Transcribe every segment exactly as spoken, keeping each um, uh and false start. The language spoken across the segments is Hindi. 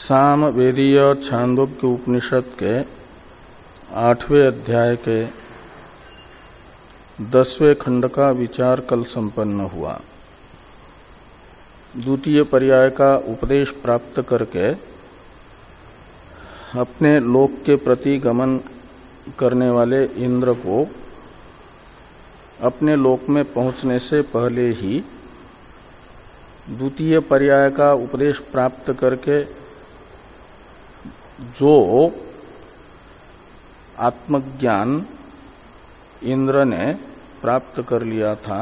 साम वेदीय छांदोग्य उपनिषद के आठवें अध्याय के दसवें खंड का विचार कल संपन्न हुआ। द्वितीय पर्याय का उपदेश प्राप्त करके अपने लोक के प्रति गमन करने वाले इंद्र को अपने लोक में पहुंचने से पहले ही द्वितीय पर्याय का उपदेश प्राप्त करके जो आत्मज्ञान इंद्र ने प्राप्त कर लिया था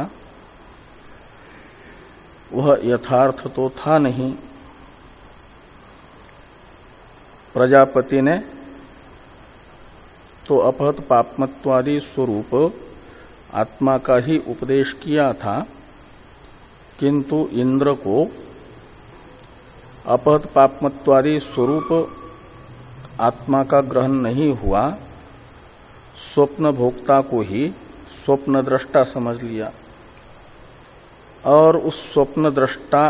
वह यथार्थ तो था नहीं। प्रजापति ने तो अपहत पापमत्वादि स्वरूप आत्मा का ही उपदेश किया था, किंतु इंद्र को अपहत पापमत्वादि स्वरूप आत्मा का ग्रहण नहीं हुआ, स्वप्न भोक्ता को ही स्वप्न दृष्टा समझ लिया और उस स्वप्न दृष्टा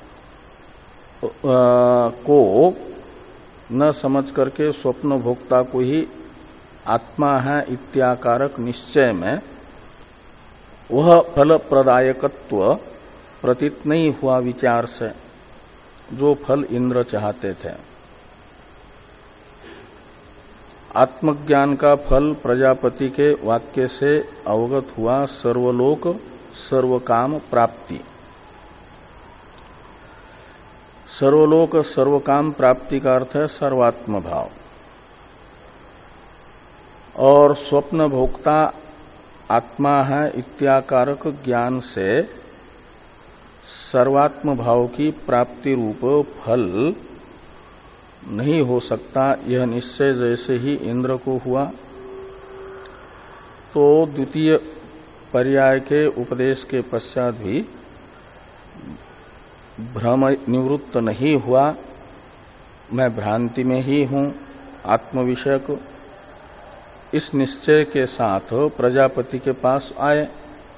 को न समझ करके स्वप्न भोक्ता को ही आत्मा है इत्याकारक निश्चय में वह फल प्रदायकत्व प्रतीत नहीं हुआ विचार से, जो फल इंद्र चाहते थे। आत्मज्ञान का फल प्रजापति के वाक्य से अवगत हुआ सर्वलोक सर्वकाम प्राप्ति। सर्वलोक सर्वकाम प्राप्ति का अर्थ है सर्वात्म भाव, और स्वप्न भोक्ता आत्मा है इत्याकारक ज्ञान से सर्वात्म भाव की प्राप्ति रूप फल नहीं हो सकता, यह निश्चय जैसे ही इंद्र को हुआ तो द्वितीय पर्याय के उपदेश के पश्चात भी भ्रम निवृत्त नहीं हुआ। मैं भ्रांति में ही हूं आत्म विषयक, इस निश्चय के साथ प्रजापति के पास आए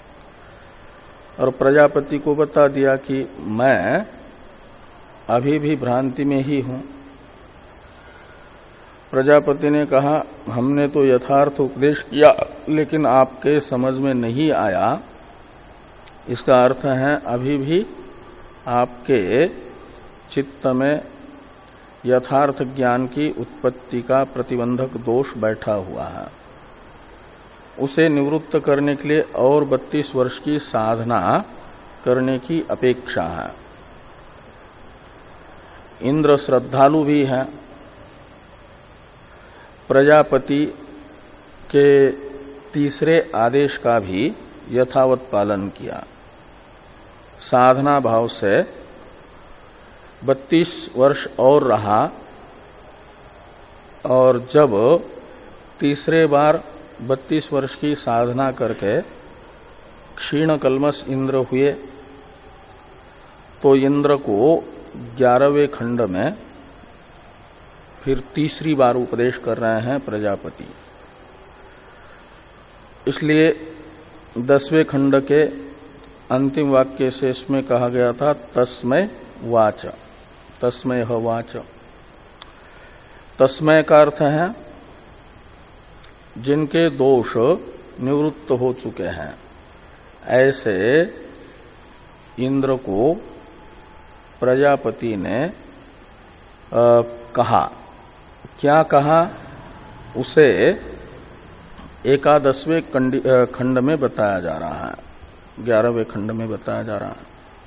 और प्रजापति को बता दिया कि मैं अभी भी भ्रांति में ही हूं। प्रजापति ने कहा, हमने तो यथार्थ उपदेश किया लेकिन आपके समझ में नहीं आया, इसका अर्थ है अभी भी आपके चित्त में यथार्थ ज्ञान की उत्पत्ति का प्रतिबंधक दोष बैठा हुआ है। उसे निवृत्त करने के लिए और बत्तीस वर्ष की साधना करने की अपेक्षा है। इंद्र श्रद्धालु भी है, प्रजापति के तीसरे आदेश का भी यथावत पालन किया। साधना भाव से बत्तीस वर्ष और रहा और जब तीसरे बार बत्तीस वर्ष की साधना करके क्षीण कल्मष इंद्र हुए तो इंद्र को ग्यारहवें खंड में फिर तीसरी बार उपदेश कर रहे हैं प्रजापति। इसलिए दसवें खंड के अंतिम वाक्य से इसमें कहा गया था तस्मै वाच, तस्मै ह वाच। तस्मै का अर्थ है जिनके दोष निवृत्त हो चुके हैं, ऐसे इंद्र को प्रजापति ने आ, कहा। क्या कहा उसे एकादशवें खंड में बताया जा रहा है, ग्यारहवें खंड में बताया जा रहा है।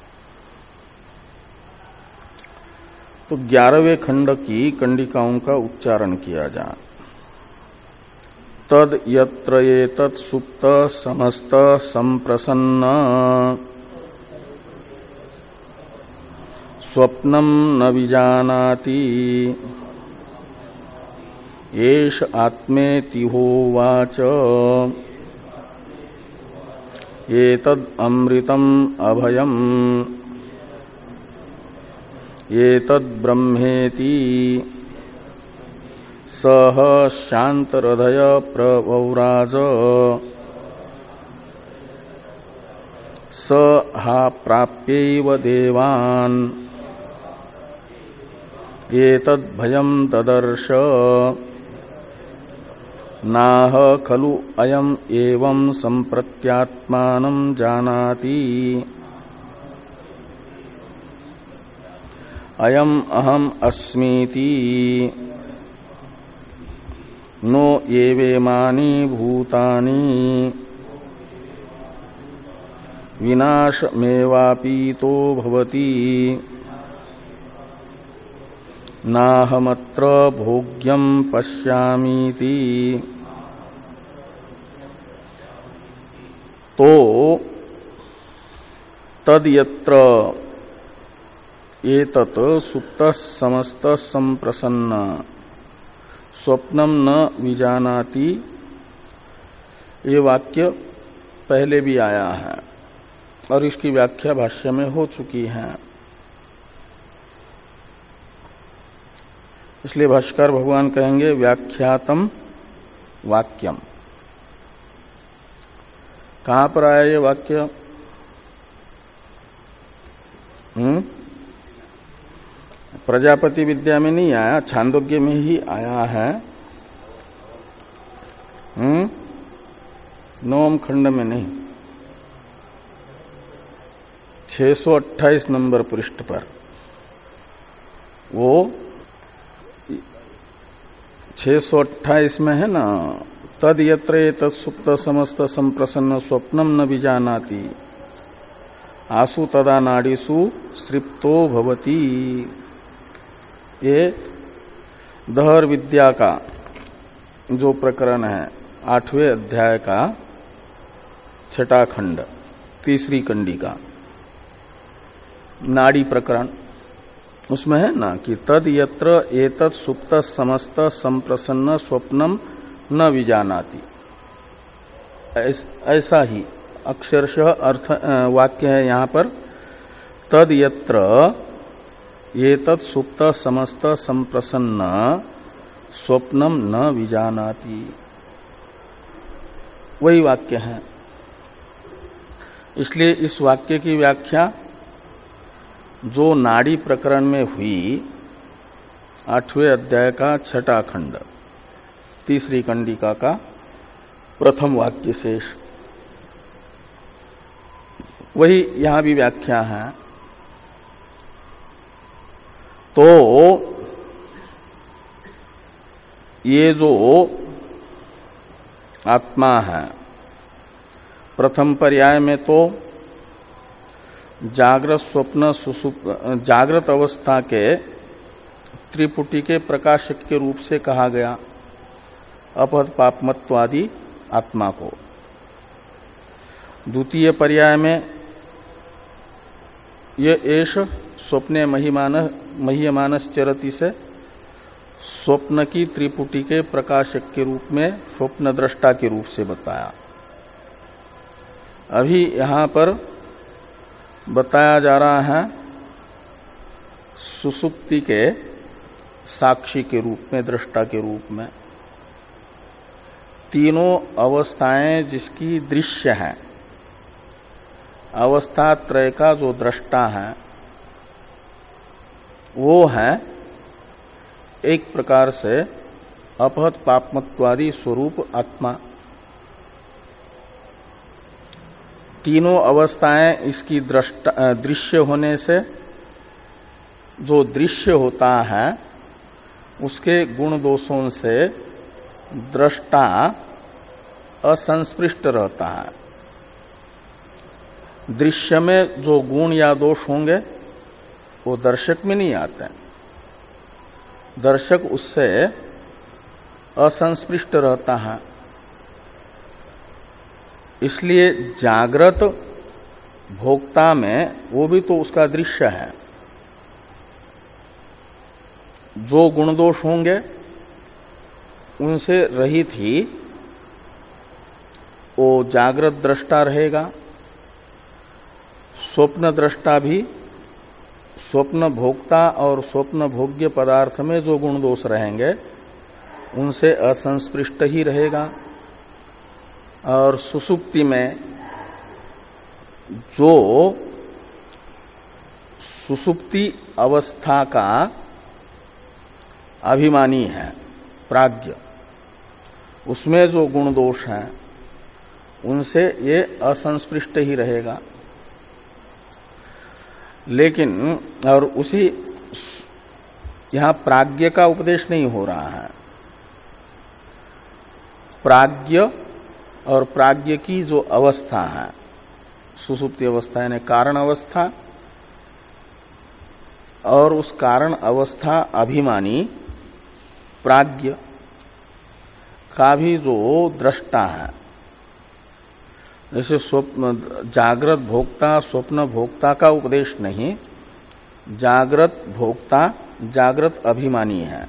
तो ग्यारहवें खंड की कंडिकाओं का उच्चारण किया जा। तद यत्र एतत् सुप्त समस्त संप्रसन्न स्वप्नम न विजानाति एष आत्मेति होवाच एतद् अमृतम् अभयम् एतद् ब्रह्मेति सह शान्तरधय प्रवव्राज स हा प्राप्यैव देवान् एतद्भयं तदर्श नाह खलु अयम् एवं संप्रत्यात्मानं जानाति अयम् अहम् अस्मीति नो एवेमानि भूतानि विनाशमेवापीतो भवति नाहमत्र भोग्यं पश्यामीति। तो तद्यत्र एतत् सुप्तः समस्तः संप्रसन्न स्वप्नम न विजानाति, ये वाक्य पहले भी आया है और इसकी व्याख्या भाष्य में हो चुकी है। इसलिए भाष्यकार भगवान कहेंगे व्याख्यातम वाक्यम। कहां पर आया ये वाक्य? हम्म प्रजापति विद्या में नहीं आया, छांदोग्य में ही आया है। हम्म नवम खंड में नहीं, छह सौ अट्ठाईस नंबर पृष्ठ पर। वो छह सौ अट्ठाईस में है ना, तद यत्र तत्सुप्त समस्त संप्रसन्न स्वप्नम न विजानाति आसु तदा नाड़ीसु सृप्तो भवति। ये दहर विद्या का जो प्रकरण है, आठवें अध्याय का छठा खंड, तीसरी कंडिका, नाड़ी प्रकरण, उसमें है ना कि तद यत्र एतत् सुप्त समस्त संप्रसन्न स्वप्नम न विजानाति, ऐसा ही अक्षरशः अर्थ वाक्य है यहां पर। तद यत्र एतत् सुप्त समस्त संप्रसन्न स्वप्नम न विजानाति, वही वाक्य है। इसलिए इस वाक्य की व्याख्या जो नाड़ी प्रकरण में हुई, आठवें अध्याय का छठा खंड, तीसरी कंडिका का प्रथम वाक्य शेष, वही यहां भी व्याख्या है। तो ये जो आत्मा है, प्रथम पर्याय में तो जागृत स्वप्न सुसुप्त जागृत अवस्था के त्रिपुटी के प्रकाशक के रूप से कहा गया अपहत पापमत्वादि आत्मा को। द्वितीय पर्याय में ये एष स्वप्ने महिमान मह्यमानस चरति से स्वप्न की त्रिपुटी के प्रकाशक के रूप में स्वप्न दृष्टा के रूप से बताया। अभी यहां पर बताया जा रहा है सुसुप्ति के साक्षी के रूप में, दृष्टा के रूप में। तीनों अवस्थाएं जिसकी दृश्य है, अवस्था त्रय का जो दृष्टा है वो है एक प्रकार से अपहत पापमत्वादि स्वरूप आत्मा। तीनों अवस्थाएं इसकी दृश्य होने से जो दृश्य होता है उसके गुण दोषों से दृष्टा असंस्पृष्ट रहता है। दृश्य में जो गुण या दोष होंगे वो दर्शक में नहीं आते, दर्शक उससे असंस्पृष्ट रहता है। इसलिए जागृत भोक्ता में वो भी तो उसका दृश्य है। जो गुण दोष होंगे उनसे रहित ही वो जागृत दृष्टा रहेगा। स्वप्न दृष्टा भी स्वप्न भोक्ता और स्वप्न भोग्य पदार्थ में जो गुण दोष रहेंगे उनसे असंस्पृष्ट ही रहेगा। और सुसुप्ति में जो सुसुप्ति अवस्था का अभिमानी है प्राज्ञ, उसमें जो गुण दोष हैं उनसे ये असंस्पृष्ट ही रहेगा। लेकिन और उसी यहां प्राज्ञ का उपदेश नहीं हो रहा है। प्राज्ञ और प्राज्ञ की जो अवस्था है, सुसुप्ति अवस्था यानी कारण अवस्था, और उस कारण अवस्था अभिमानी प्राज्ञ का भी जो दृष्टा है, जैसे स्वप्न जागृत भोक्ता स्वप्न भोक्ता का उपदेश नहीं, जागृत भोक्ता जागृत अभिमानी है,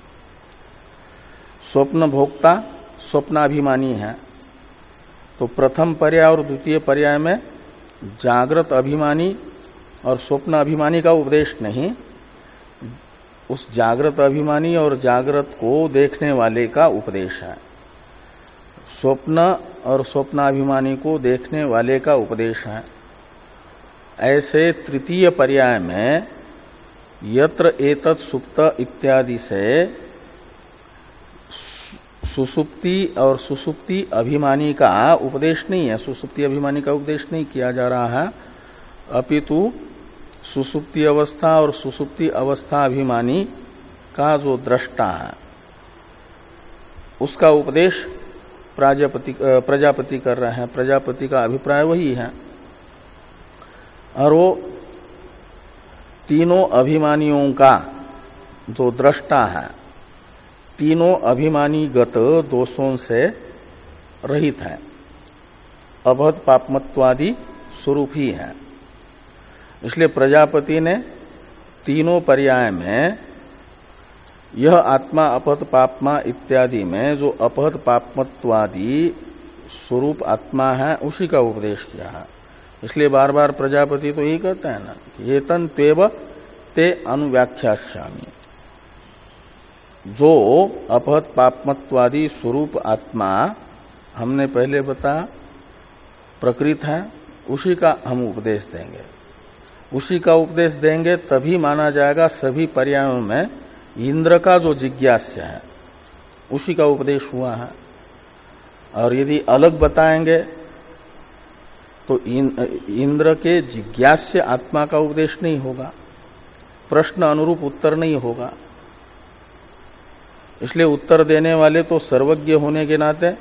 स्वप्न भोक्ता स्वप्नाभिमानी है। तो प्रथम पर्याय और द्वितीय पर्याय में जागृत अभिमानी और स्वप्न अभिमानी का उपदेश नहीं, उस जागृत अभिमानी और जागृत को देखने वाले का उपदेश है। स्वप्न और स्वप्नाभिमानी को देखने वाले का उपदेश है। ऐसे तृतीय पर्याय में यत्र एतत् सुप्त इत्यादि से सुसुप्ति और सुसुप्ति अभिमानी का उपदेश नहीं है, सुसुप्ति अभिमानी का उपदेश नहीं किया जा रहा है, अपितु सुसुप्ति अवस्था और सुसुप्ति अवस्था अभिमानी का जो दृष्टा है उसका उपदेश प्रजापति प्रजापति कर रहे हैं। प्रजापति का अभिप्राय वही है। और वो तीनों अभिमानियों का जो दृष्टा है तीनों अभिमानीगत दोषों से रहित है, अभद पापमत्वादि स्वरूप ही है। इसलिए प्रजापति ने तीनों पर्याय में यह आत्मा अपहत पापमा इत्यादि में जो अपहत पापमत्वादि स्वरूप आत्मा है उसी का उपदेश किया है। इसलिए बार बार प्रजापति तो यही कहते हैं ना कि एतन त्वेव ते अनुव्याख्यास्यामि, जो अपहत पापमत्वादि स्वरूप आत्मा हमने पहले बताया प्रकृत है, उसी का हम उपदेश देंगे। उसी का उपदेश देंगे तभी माना जाएगा सभी पर्यायों में इंद्र का जो जिज्ञास्य है उसी का उपदेश हुआ है। और यदि अलग बताएंगे तो इंद्र के जिज्ञास्य आत्मा का उपदेश नहीं होगा, प्रश्न अनुरूप उत्तर नहीं होगा। इसलिए उत्तर देने वाले तो सर्वज्ञ होने के नाते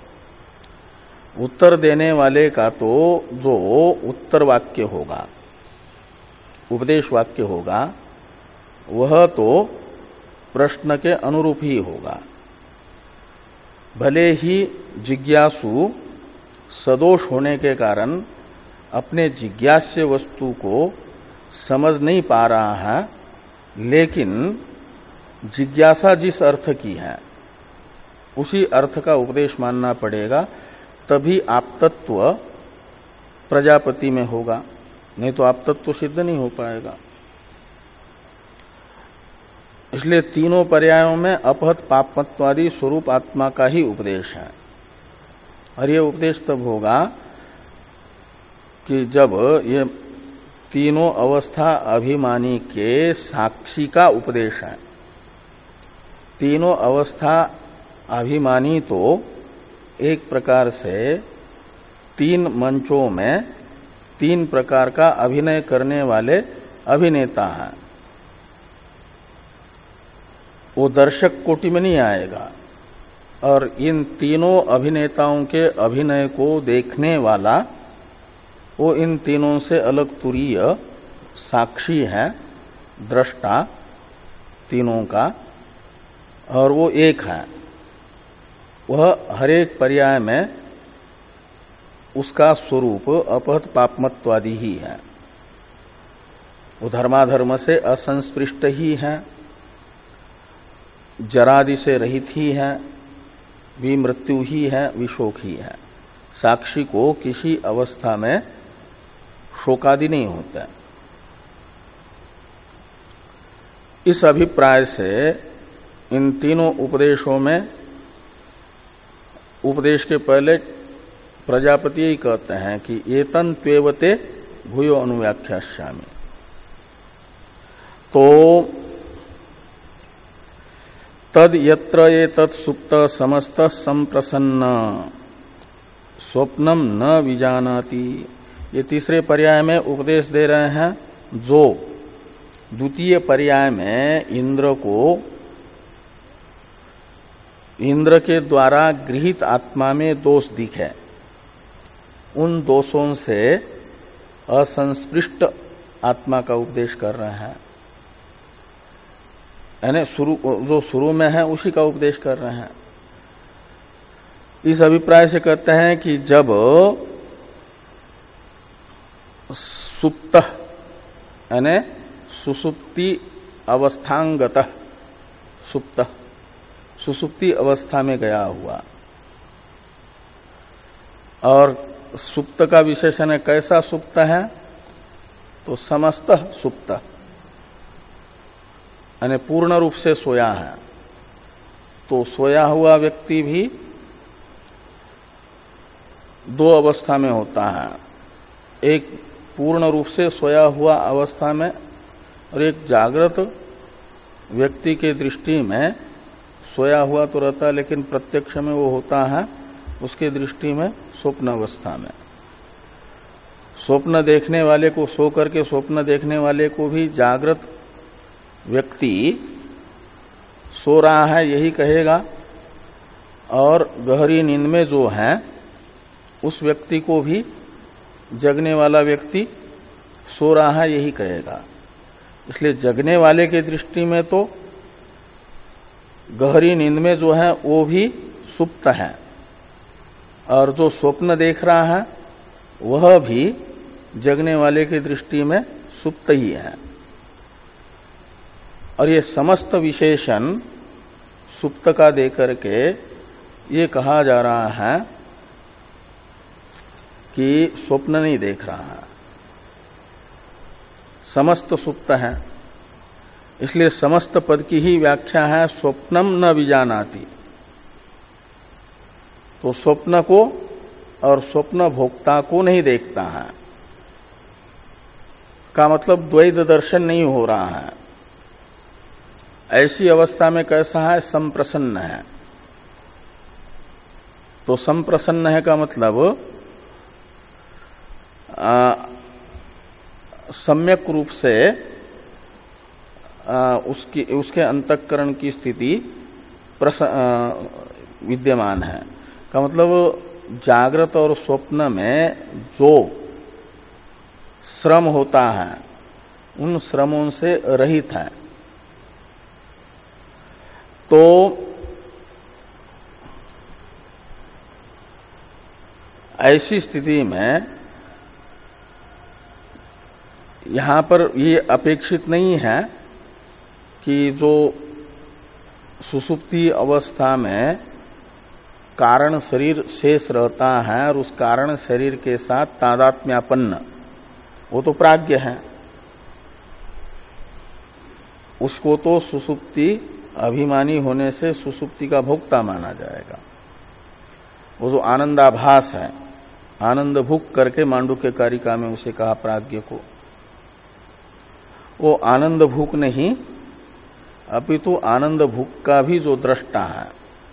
उत्तर देने वाले का तो जो उत्तर वाक्य होगा, उपदेश वाक्य होगा, वह तो प्रश्न के अनुरूप ही होगा। भले ही जिज्ञासु सदोष होने के कारण अपने जिज्ञास्य वस्तु को समझ नहीं पा रहा है, लेकिन जिज्ञासा जिस अर्थ की है उसी अर्थ का उपदेश मानना पड़ेगा, तभी आपतत्व प्रजापति में होगा, नहीं तो आपतत्व सिद्ध नहीं हो पाएगा। इसलिए तीनों पर्यायों में अपहत पापमत्वादि स्वरूप आत्मा का ही उपदेश है। और ये उपदेश तब होगा कि जब ये तीनों अवस्था अभिमानी के साक्षी का उपदेश है। तीनों अवस्था अभिमानी तो एक प्रकार से तीन मंचों में तीन प्रकार का अभिनय करने वाले अभिनेता हैं। वो दर्शक कोटि में नहीं आएगा, और इन तीनों अभिनेताओं के अभिनय को देखने वाला वो इन तीनों से अलग तुरीय साक्षी है, दृष्टा तीनों का, और वो एक है। वह हरेक पर्याय में उसका स्वरूप अपहत पापमत्वादि ही है। वो धर्माधर्म से असंस्पृष्ट ही है, जरादि से रहित ही है, विमृत्यु ही है, विशोक ही है। साक्षी को किसी अवस्था में शोकादि नहीं होता। इस अभिप्राय से इन तीनों उपदेशों में उपदेश के पहले प्रजापति ही कहते हैं कि एतन त्वेवते भूयो अनुव्याख्यास्यामि। तो तद यत्र ये तत्सुप्त समस्त संप्रसन्न स्वप्नम न विजानाति। ये तीसरे पर्याय में उपदेश दे रहे हैं जो द्वितीय पर्याय में इंद्र को इंद्र के द्वारा गृहीत आत्मा में दोष दिखे, उन दोषों से असंस्पृष्ट आत्मा का उपदेश कर रहे हैं। यानी शुरू जो शुरू में है उसी का उपदेश कर रहे हैं। इस अभिप्राय से कहते हैं कि जब सुप्त यानी सुसुप्ति अवस्थांगत सुप्त सुसुप्ति अवस्था में गया हुआ, और सुप्त का विशेषण है कैसा सुप्त है, तो समस्त सुप्त यानी पूर्ण रूप से सोया है। तो सोया हुआ व्यक्ति भी दो अवस्था में होता है, एक पूर्ण रूप से सोया हुआ अवस्था में और एक जागृत व्यक्ति के दृष्टि में सोया हुआ तो रहता है लेकिन प्रत्यक्ष में वो होता है उसके दृष्टि में स्वप्न अवस्था में। स्वप्न देखने वाले को सो करके स्वप्न देखने वाले को भी जागृत व्यक्ति सो रहा है यही कहेगा, और गहरी नींद में जो है उस व्यक्ति को भी जगने वाला व्यक्ति सो रहा है यही कहेगा। इसलिए जगने वाले के दृष्टि में तो गहरी नींद में जो है वो भी सुप्त है, और जो स्वप्न देख रहा है वह भी जगने वाले की दृष्टि में सुप्त ही है। और ये समस्त विशेषण सुप्त का देकर के ये कहा जा रहा है कि स्वप्न नहीं देख रहा है, समस्त सुप्त है। इसलिए समस्त पद की ही व्याख्या है स्वप्नम न विजानाति। तो स्वप्न को और स्वप्न भोक्ता को नहीं देखता है का मतलब द्वैत दर्शन नहीं हो रहा है। ऐसी अवस्था में कैसा है, संप्रसन्न है। तो संप्रसन्न है का मतलब आ, सम्यक रूप से आ, उसकी उसके अंतःकरण की स्थिति विद्यमान है का मतलब जागृत और स्वप्न में जो श्रम होता है उन श्रमों से रहित है। तो ऐसी स्थिति में यहां पर ये अपेक्षित नहीं है कि जो सुसुप्ति अवस्था में कारण शरीर शेष रहता है और उस कारण शरीर के साथ तादात्म्यापन्न, वो तो प्राज्ञ है, उसको तो सुसुप्ति अभिमानी होने से सुसुप्ति का भोक्ता माना जाएगा। वो जो आनंदाभास है, आनंद भुक करके मांडुक्य कारिका में उसे कहा प्राज्ञ को, वो आनंद भूक नहीं अपितु तो आनंद भूक का भी जो दृष्टा है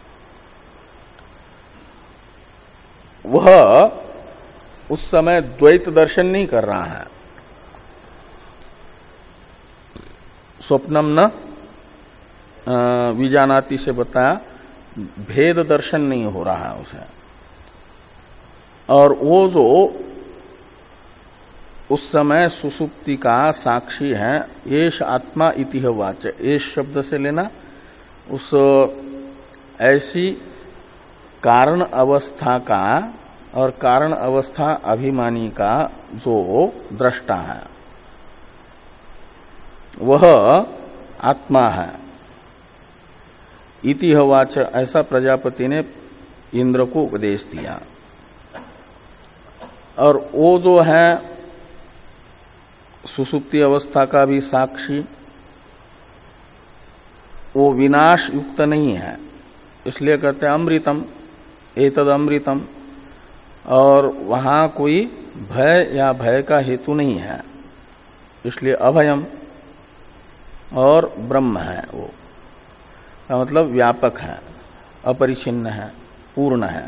वह उस समय द्वैत दर्शन नहीं कर रहा है। स्वप्नम न विजानाति से बताया भेद दर्शन नहीं हो रहा है उसे। और वो जो उस समय सुसुप्ति का साक्षी है, येष आत्मा इति वाच, येष शब्द से लेना उस ऐसी कारण अवस्था का और कारण अवस्था अभिमानी का जो दृष्टा है वह आत्मा है। इति वाच, ऐसा प्रजापति ने इंद्र को उपदेश दिया। और वो जो है सुसुप्ति अवस्था का भी साक्षी, वो विनाश युक्त नहीं है, इसलिए कहते हैं अमृतम, एतद अमृतम। और वहां कोई भय या भय का हेतु नहीं है, इसलिए अभयम और ब्रह्म है वो। का मतलब व्यापक है, अपरिछिन्न है, पूर्ण है।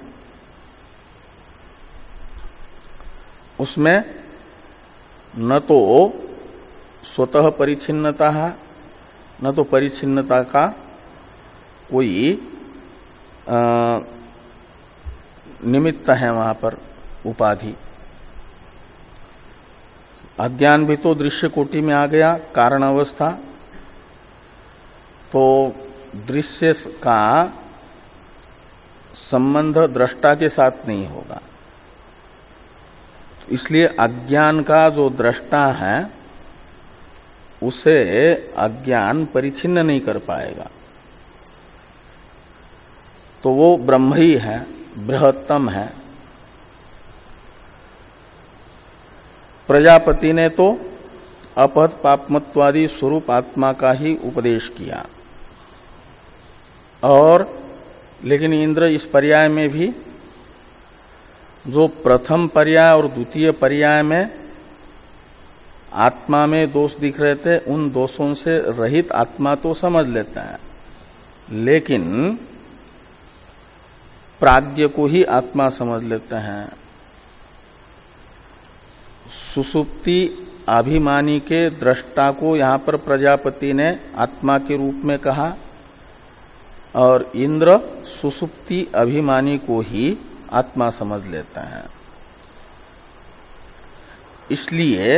उसमें न तो स्वतः परिच्छिन्नता है, न तो परिच्छिन्नता का कोई आ, निमित्त है वहां पर उपाधि। अज्ञान भी तो दृश्य कोटि में आ गया, कारण अवस्था, तो दृश्य का संबंध दृष्टा के साथ नहीं होगा। इसलिए अज्ञान का जो दृष्टा है उसे अज्ञान परिच्छिन्न नहीं कर पाएगा। तो वो ब्रह्म ही है, बृहत्तम है। प्रजापति ने तो अपहत पापमत्वादि स्वरूप आत्मा का ही उपदेश किया, और लेकिन इंद्र इस पर्याय में भी जो प्रथम पर्याय और द्वितीय पर्याय में आत्मा में दोष दिख रहे थे, उन दोषों से रहित आत्मा तो समझ लेते हैं, लेकिन प्राज्ञ को ही आत्मा समझ लेते हैं। सुसुप्ति अभिमानी के दृष्टा को यहां पर प्रजापति ने आत्मा के रूप में कहा, और इंद्र सुसुप्ति अभिमानी को ही आत्मा समझ लेते हैं। इसलिए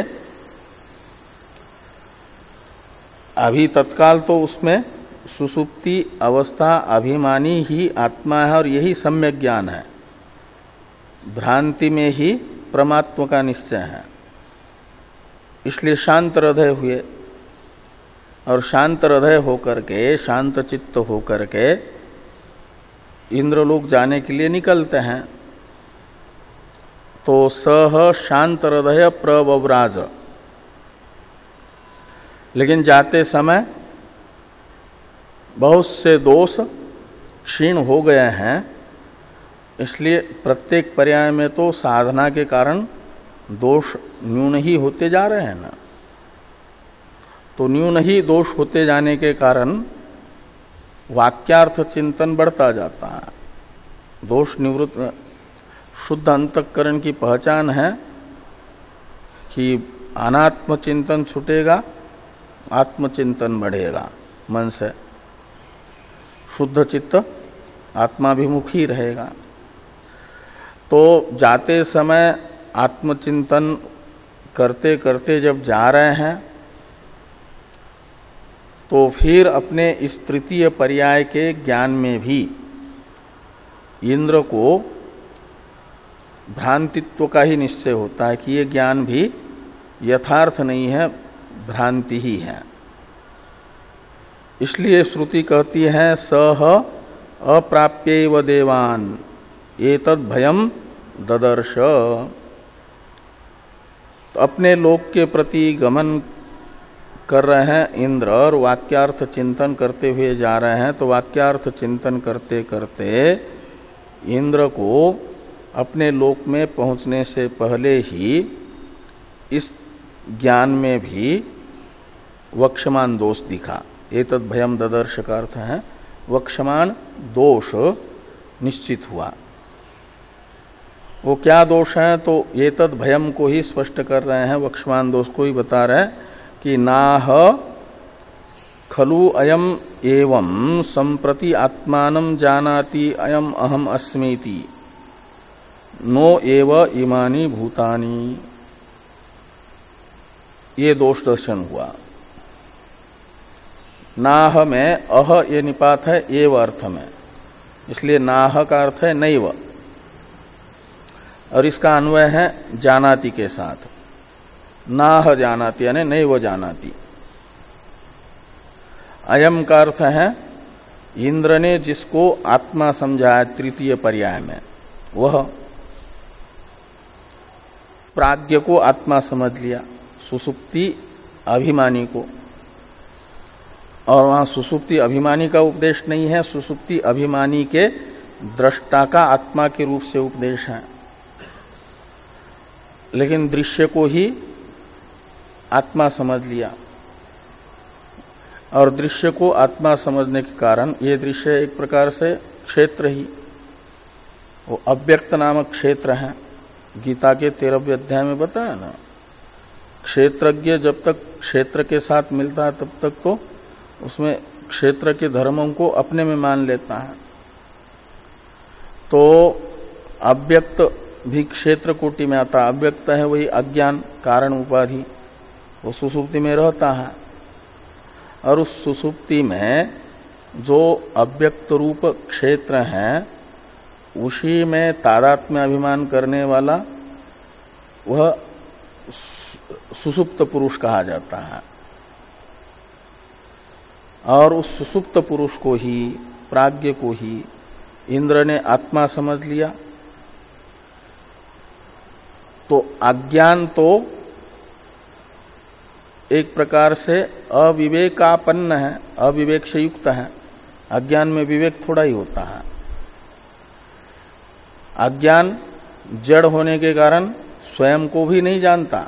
अभी तत्काल तो उसमें सुसुप्ति अवस्था अभिमानी ही आत्मा है, और यही सम्यक ज्ञान है। भ्रांति में ही परमात्मा का निश्चय है, इसलिए शांत हृदय हुए, और शांत हृदय होकर के, शांत चित्त होकर के इंद्रलोक जाने के लिए निकलते हैं। तो सह शांत हृदय प्रव्राज, लेकिन जाते समय बहुत से दोष क्षीण हो गए हैं, इसलिए प्रत्येक पर्याय में तो साधना के कारण दोष न्यून ही होते जा रहे हैं ना। तो न्यून ही दोष होते जाने के कारण वाक्यार्थ चिंतन बढ़ता जाता है। दोष निवृत्त शुद्ध अंतःकरण की पहचान है कि अनात्म चिंतन छूटेगा, आत्मचिंतन बढ़ेगा मन से, शुद्ध चित्त आत्माभिमुखी रहेगा। तो जाते समय आत्मचिंतन करते करते जब जा रहे हैं, तो फिर अपने इस तृतीय पर्याय के ज्ञान में भी इंद्र को भ्रांतित्व का ही निश्चय होता है कि ये ज्ञान भी यथार्थ नहीं है, भ्रांति ही है। इसलिए श्रुति कहती है सह अप्राप्यैव देवान एतद् भयम ददर्श। तो अपने लोक के प्रति गमन कर रहे हैं इंद्र, और वाक्यार्थ चिंतन करते हुए जा रहे हैं। तो वाक्यार्थ चिंतन करते करते इंद्र को अपने लोक में पहुंचने से पहले ही इस ज्ञान में भी वक्षमान दोष दिखा। एतद् भयम ददर्श का अर्थ है वक्षमान दोष निश्चित हुआ। वो क्या दोष है? तो एतद् भयम को ही स्पष्ट कर रहे हैं, वक्षमान दोष को ही बता रहे हैं कि नाह खलु अयम एवं संप्रति आत्मानं जानाति अयम अहम अस्मीति नो एव इमानि भूतानि। ये दोष दर्शन हुआ। नाह में अह ये निपात है एव अर्थ में, इसलिए नाह का अर्थ है नैव, और इसका अन्वय है जानाति के साथ। नाह जानाति यानी नैव जानाति। अयम का अर्थ है इंद्र ने जिसको आत्मा समझाया तृतीय पर्याय में, वह प्राज्ञ को आत्मा समझ लिया, सुसुप्ति अभिमानी को। और वहां सुसुप्ति अभिमानी का उपदेश नहीं है, सुसुप्ति अभिमानी के दृष्टा का आत्मा के रूप से उपदेश है। लेकिन दृश्य को ही आत्मा समझ लिया, और दृश्य को आत्मा समझने के कारण ये दृश्य एक प्रकार से क्षेत्र ही, वो अव्यक्त नामक क्षेत्र है। गीता के तेरहवें अध्याय में बताया ना, क्षेत्रज्ञ जब तक क्षेत्र के साथ मिलता है तब तक तो उसमें क्षेत्र के धर्मों को अपने में मान लेता है। तो अव्यक्त भी क्षेत्र कोटि में आता है। अव्यक्त है वही अज्ञान कारण उपाधि, वो सुसुप्ति में रहता है। और उस सुसुप्ति में जो अव्यक्त रूप क्षेत्र है उसी में तादात्म्य अभिमान करने वाला वह सुसुप्त पुरुष कहा जाता है। और उस सुसुप्त पुरुष को ही, प्राज्ञ को ही इंद्र ने आत्मा समझ लिया। तो अज्ञान तो एक प्रकार से अविवेकापन्न है, अविवेक से युक्त है। अज्ञान में विवेक थोड़ा ही होता है। अज्ञान जड़ होने के कारण स्वयं को भी नहीं जानता।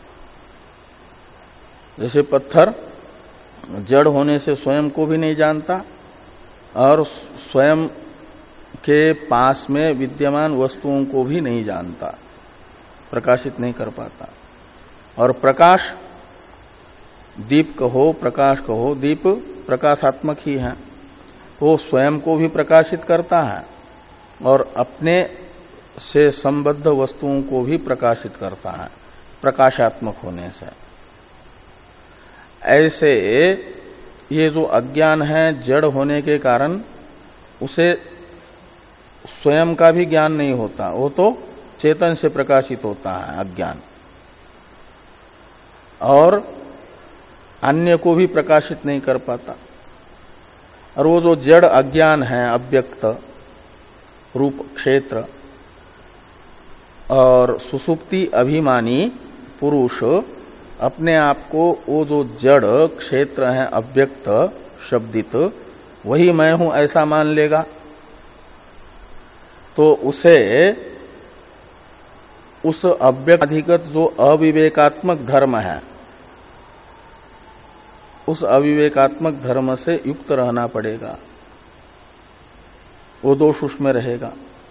जैसे पत्थर जड़ होने से स्वयं को भी नहीं जानता और स्वयं के पास में विद्यमान वस्तुओं को भी नहीं जानता, प्रकाशित नहीं कर पाता। और प्रकाश, दीप कहो प्रकाश कहो, दीप प्रकाशात्मक ही है, वो स्वयं को भी प्रकाशित करता है और अपने से संबद्ध वस्तुओं को भी प्रकाशित करता है प्रकाशात्मक होने से। ऐसे ये जो अज्ञान है जड़ होने के कारण उसे स्वयं का भी ज्ञान नहीं होता, वो तो चेतन से प्रकाशित होता है अज्ञान, और अन्य को भी प्रकाशित नहीं कर पाता। और वो जो जड़ अज्ञान है अव्यक्त रूप क्षेत्र और सुसुप्ति अभिमानी पुरुष अपने आप को वो जो जड़ क्षेत्र है अव्यक्त शब्दित वही मैं हूं ऐसा मान लेगा, तो उसे उस अव्यक्ताधिगत जो अविवेकात्मक धर्म है उस अविवेकात्मक धर्म से युक्त रहना पड़ेगा, वो दोष उसमें रहेगा।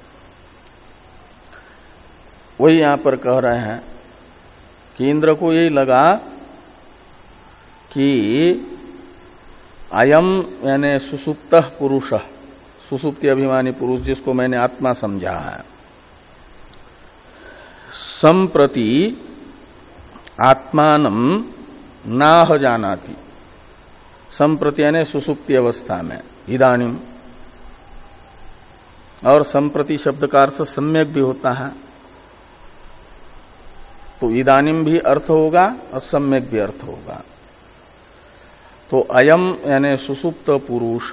वही यहां पर कह रहे हैं कि इंद्र को यही लगा कि अयम यानी सुसुप्त पुरुष, सुसुप्ति अभिमानी पुरुष जिसको मैंने आत्मा समझा है, संप्रति आत्मानम नाह जानाति। संप्रति यानी सुसुप्ति अवस्था में, इदानीम। और संप्रति शब्द का अर्थ सम्यक भी होता है, तो इदानीम भी अर्थ होगा और सम्यक भी अर्थ होगा। तो अयम यानी सुसुप्त पुरुष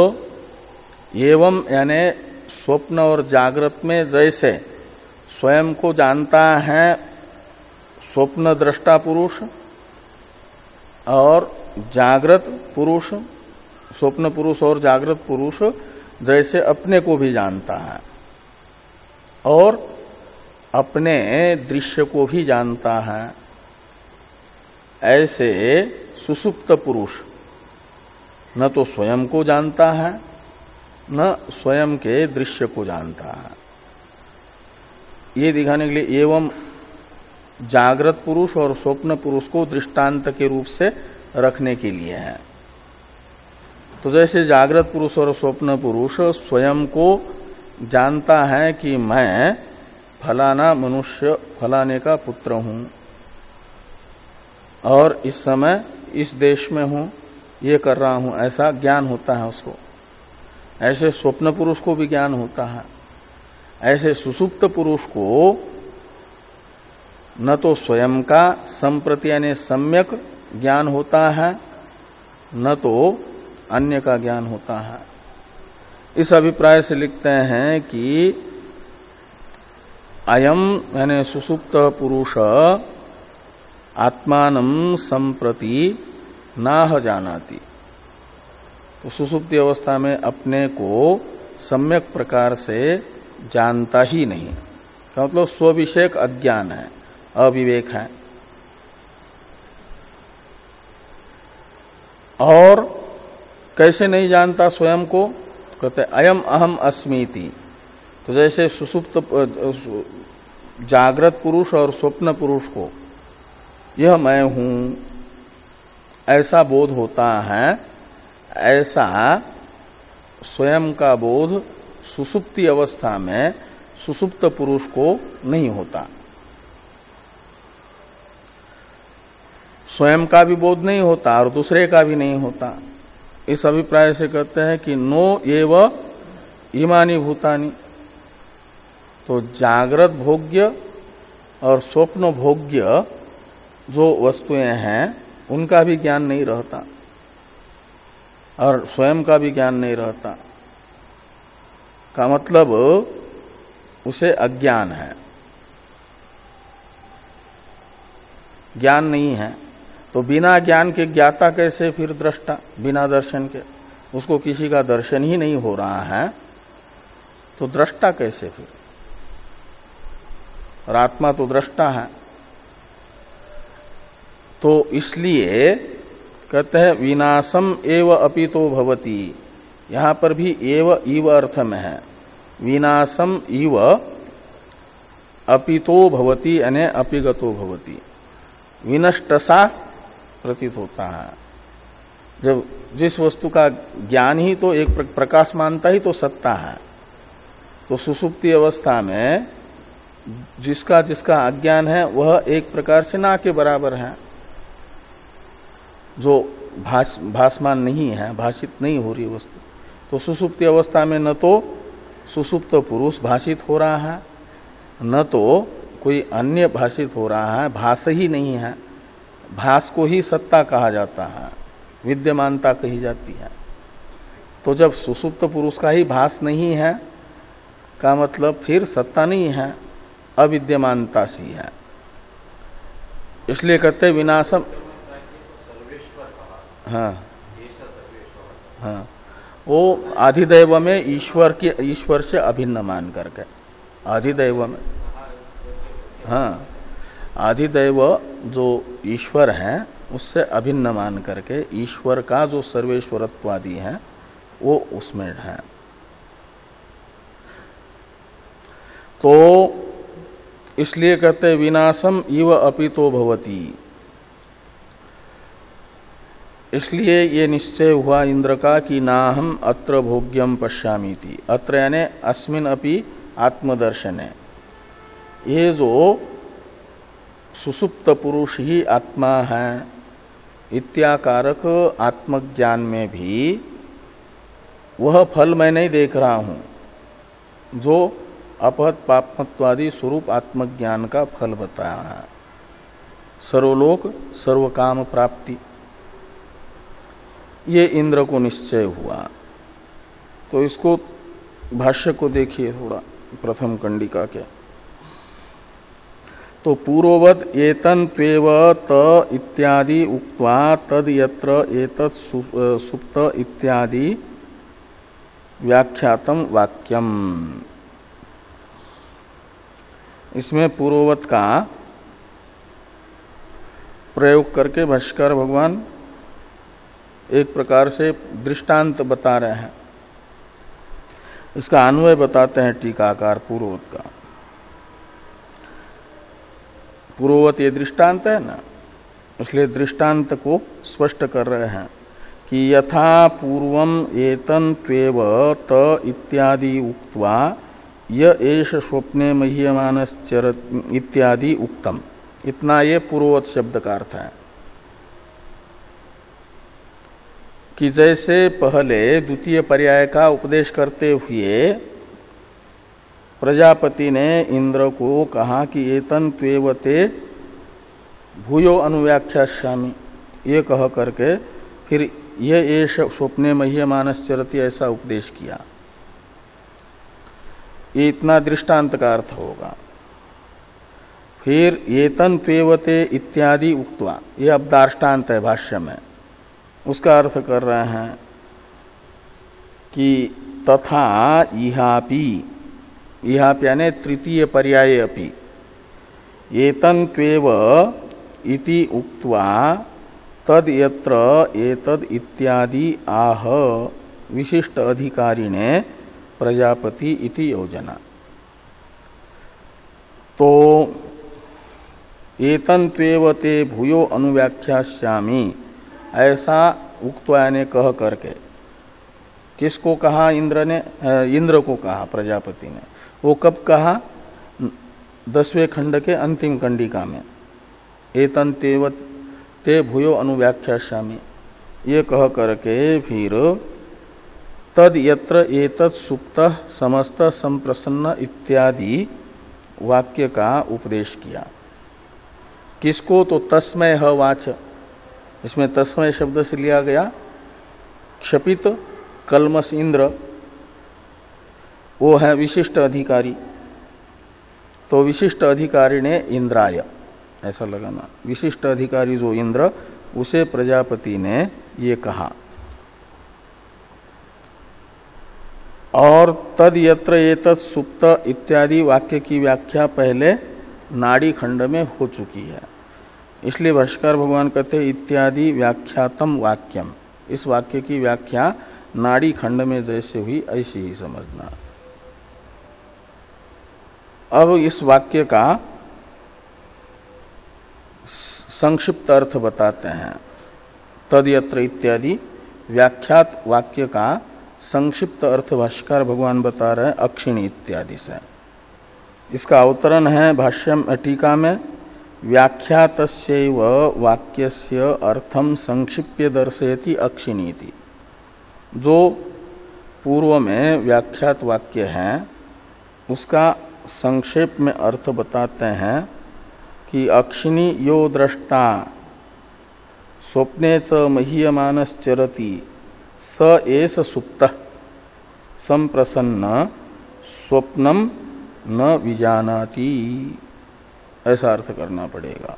एवं यानी स्वप्न और जागृत में जैसे स्वयं को जानता है स्वप्न दृष्टा पुरुष और जागृत पुरुष, स्वप्न पुरुष और जागृत पुरुष जैसे अपने को भी जानता है और अपने दृश्य को भी जानता है, ऐसे सुसुप्त पुरुष न तो स्वयं को जानता है न स्वयं के दृश्य को जानता है। ये दिखाने के लिए एवं जागृत पुरुष और स्वप्न पुरुष को दृष्टांत के रूप से रखने के लिए है। तो जैसे जागृत पुरुष और स्वप्न पुरुष स्वयं को जानता है कि मैं फलाना मनुष्य फलाने का पुत्र हूं और इस समय इस देश में हूं, ये कर रहा हूं, ऐसा ज्ञान होता है उसको। ऐसे स्वप्न पुरुष को भी ज्ञान होता है। ऐसे सुसुप्त पुरुष को न तो स्वयं का संप्रति यानी सम्यक ज्ञान होता है न तो अन्य का ज्ञान होता है। इस अभिप्राय से लिखते हैं कि अयम यानी सुसुप्त पुरुष आत्मानं संप्रति नाह जानाति। तो सुसुप्ति अवस्था में अपने को सम्यक प्रकार से जानता ही नहीं, का मतलब स्वविषयक अज्ञान है, अविवेक है। और कैसे नहीं जानता स्वयं को? कहते अयम अहम अस्मीति। तो जैसे सुसुप्त जागृत पुरुष और स्वप्न पुरुष को यह मैं हूं ऐसा बोध होता है, ऐसा स्वयं का बोध सुसुप्ति अवस्था में सुसुप्त पुरुष को नहीं होता। स्वयं का भी बोध नहीं होता और दूसरे का भी नहीं होता। इस अभिप्राय से कहते हैं कि नो एव इमानी भूतानि। तो जागृत भोग्य और स्वप्न भोग्य जो वस्तुएं हैं उनका भी ज्ञान नहीं रहता और स्वयं का भी ज्ञान नहीं रहता, का मतलब उसे अज्ञान है, ज्ञान नहीं है। तो बिना ज्ञान के ज्ञाता कैसे फिर दृष्टा? बिना दर्शन के उसको किसी का दर्शन ही नहीं हो रहा है तो दृष्टा कैसे फिर? और आत्मा तो दृष्टा है। तो इसलिए कहते हैं विनाशम एव अपितो भवति। यहां पर भी एव इव अर्थ में है। विनाशम इव अपितो भवति यानी अपिगतो भवति। विनष्ट सा प्रतीत होता है। जब जिस वस्तु का ज्ञान ही तो एक प्रकाश मानता ही तो सत्ता है, तो सुसुप्ति अवस्था में जिसका जिसका अज्ञान है वह एक प्रकार से ना के बराबर है, जो भास भासमान नहीं है, भाषित नहीं हो रही वस्तु। तो सुसुप्ति अवस्था में न तो सुसुप्त पुरुष भाषित हो रहा है, न तो कोई अन्य भाषित हो रहा है, भास ही नहीं है। भास को ही सत्ता कहा जाता है, विद्यमानता कही जाती है। तो जब सुसुप्त पुरुष का ही भास नहीं है का मतलब फिर सत्ता नहीं है, अविद्यमानता सी है। इसलिए कहते विनाशम। हाँ हाँ, वो आधिदैव में ईश्वर के ईश्वर से अभिन्न मान करके, आधिदैव में, हाँ आधिदैव जो ईश्वर है उससे अभिन्न मान करके ईश्वर का जो सर्वेश्वरत्वादि है वो उसमें है। तो इसलिए कहते विनाशम इव अपितो भवति। इसलिए ये निश्चय हुआ इंद्र का कि ना हम अत्र भोग्यम पश्यामीति। अत्र यानी अस्मिन अपि आत्मदर्शने। ये जो सुसुप्त पुरुष ही आत्मा है इत्याकारक आत्मज्ञान में भी वह फल मैं नहीं देख रहा हूं जो अपहत पापमत्वादि स्वरूप आत्मज्ञान का फल बताया है। सर्वलोक सर्वकाम प्राप्ति, ये इंद्र को निश्चय हुआ। तो इसको भाष्य को देखिए थोड़ा, प्रथम कंडिका के। तो पूर्ववत एतन त्वेव त इत्यादि उक्त्वा तद यत्र एतत् सुप्त इत्यादि व्याख्यातम वाक्यम। इसमें पूर्ववत का प्रयोग करके भाष्यकार भगवान एक प्रकार से दृष्टांत बता रहे हैं। इसका अन्वय बताते हैं टीकाकार पूर्ववत का। पूर्ववत ये दृष्टांत है ना, इसलिए दृष्टांत को स्पष्ट कर रहे हैं कि यथा पूर्वम एतन त्वेव त इत्यादि उक्त्वा य एष स्वप्ने मह्यमानश्चरत् इत्यादि उक्तम। इतना ये पूर्ववत शब्द का अर्थ है कि जैसे पहले द्वितीय पर्याय का उपदेश करते हुए प्रजापति ने इंद्र को कहा कि एतन त्वेवते भूयो अनुव्याख्यास्यामि, ये कह करके फिर ये एष स्वप्ने मह्यमानश्चरति ऐसा उपदेश किया। ये इतना दृष्टांत का अर्थ होगा। फिर एतन त्वेवते इत्यादि उक्त्वा, ये अब दार्ष्टान्त है भाष्य में, उसका अर्थ कर रहे हैं कि तथा इहापि, इहापि यानी तृतीय पर्याये अपि, एतन त्वेव इति उक्त्वा तद यत्र एतद इत्यादि आह विशिष्ट अधिकारिणे प्रजापति इति योजना। तो एतन्त्वेव ते भूयो अनुव्याख्यास्यामि ऐसा उक्त्वा ने कह करके किसको कहा? इंद्र ने, इंद्र को कहा प्रजापति ने। वो कब कहा? दसवें खंड के अंतिम कंडिका में, एतन्तेव ते भूयो अनुव्याख्यास्यामि, ये कह करके फिर तद यत्र एतत् सुप्तः समस्त संप्रसन्न इत्यादि वाक्य का उपदेश किया। किसको? तो तस्मय ह वाच, इसमें तस्मय शब्द से लिया गया क्षपित कलमस इंद्र, वो है विशिष्ट अधिकारी। तो विशिष्ट अधिकारी ने इंद्राय, ऐसा लगाना, विशिष्ट अधिकारी जो इंद्र, उसे प्रजापति ने ये कहा। और तद यत्र एतत् सुप्त इत्यादि वाक्य की व्याख्या पहले नाड़ी खंड में हो चुकी है, इसलिए भाष्यकार भगवान कहते हैं इत्यादि व्याख्यातम वाक्यम, इस वाक्य की व्याख्या नाड़ी खंड में जैसे हुई ऐसी ही समझना। अब इस वाक्य का संक्षिप्त अर्थ बताते हैं। तद यत्र इत्यादि व्याख्यात वाक्य का संक्षिप्त अर्थ भाष्यकार भगवान बता रहे हैं अक्षिणी इत्यादि से। इसका अवतरण है भाष्य टीका में, व्याख्यातस्यैव वाक्यस्य अर्थम संक्षिप्य दर्शयति अक्षिणीति। जो पूर्व में व्याख्यात वाक्य है उसका संक्षेप में अर्थ बताते हैं कि अक्षिणी यो द्रष्टा स्वप्ने च महीयमानश्चरति स एष सुप्तः संप्रसन्न स्वप्नम न विजानाति, ऐसा अर्थ करना पड़ेगा।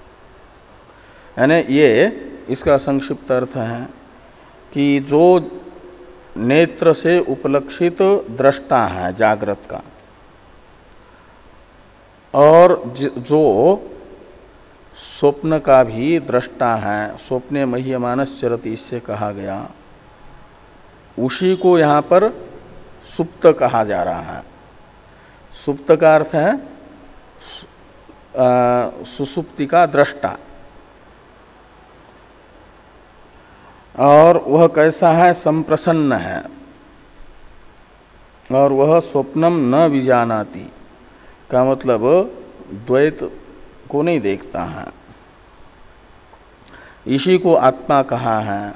यानी ये इसका संक्षिप्त अर्थ है कि जो नेत्र से उपलक्षित दृष्टा है जागृत का, और जो स्वप्न का भी दृष्टा है, स्वप्ने मह्यमानश्चरति इससे कहा गया, उसी को यहाँ पर सुप्त कहा जा रहा है। सुप्त का अर्थ है सुसुप्ति का दृष्टा। और वह कैसा है? संप्रसन्न है, और वह स्वप्नम न विजानाति का मतलब द्वैत को नहीं देखता है। इसी को आत्मा कहा है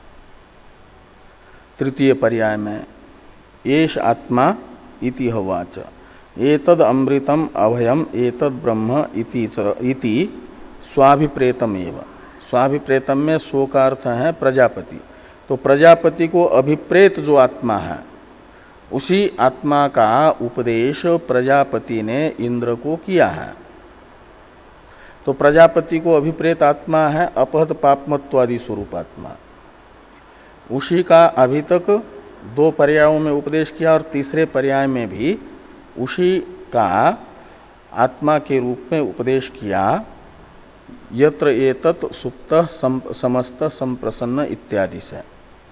तृतीय पर्याय में, एष आत्मा इति हवाच एतद अमृतम अभयम एतद ब्रह्म इति च इति स्वाभिप्रेतम एव। स्वाभिप्रेतम में स्व का अर्थ है प्रजापति। तो प्रजापति को अभिप्रेत जो आत्मा है, उसी आत्मा का उपदेश प्रजापति ने इंद्र को किया है। तो प्रजापति को अभिप्रेत आत्मा है अपहत पापमत्वादि स्वरूप आत्मा, उसी का अभी तक दो पर्यायों में उपदेश किया, और तीसरे पर्याय में भी उसी का आत्मा के रूप में उपदेश किया। यत्र एतत् सुप्तः समस्त संप्रसन्न इत्यादि से।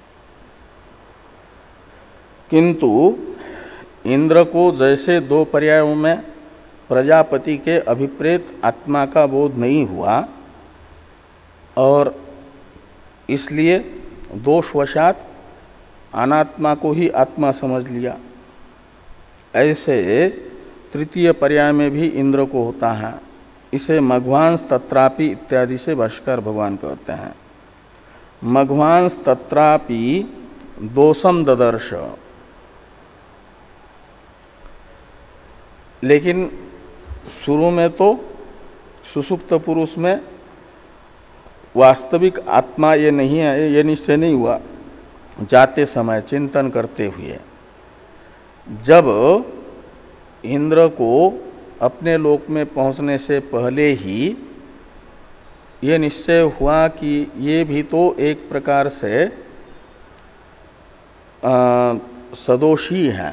किंतु इंद्र को जैसे दो पर्यायों में प्रजापति के अभिप्रेत आत्मा का बोध नहीं हुआ, और इसलिए दोषवशात अनात्मा को ही आत्मा समझ लिया, ऐसे तृतीय पर्याय में भी इंद्र को होता है। इसे मघवांस तत्रापि इत्यादि से भाष्यकार भगवान कहते हैं। मघवांस तत्रापि दोषम ददर्श, लेकिन शुरू में तो सुसुप्त पुरुष में वास्तविक आत्मा ये नहीं है, ये निश्चय नहीं हुआ। जाते समय चिंतन करते हुए जब इंद्र को अपने लोक में पहुंचने से पहले ही ये निश्चय हुआ कि ये भी तो एक प्रकार से आ, सदोषी है।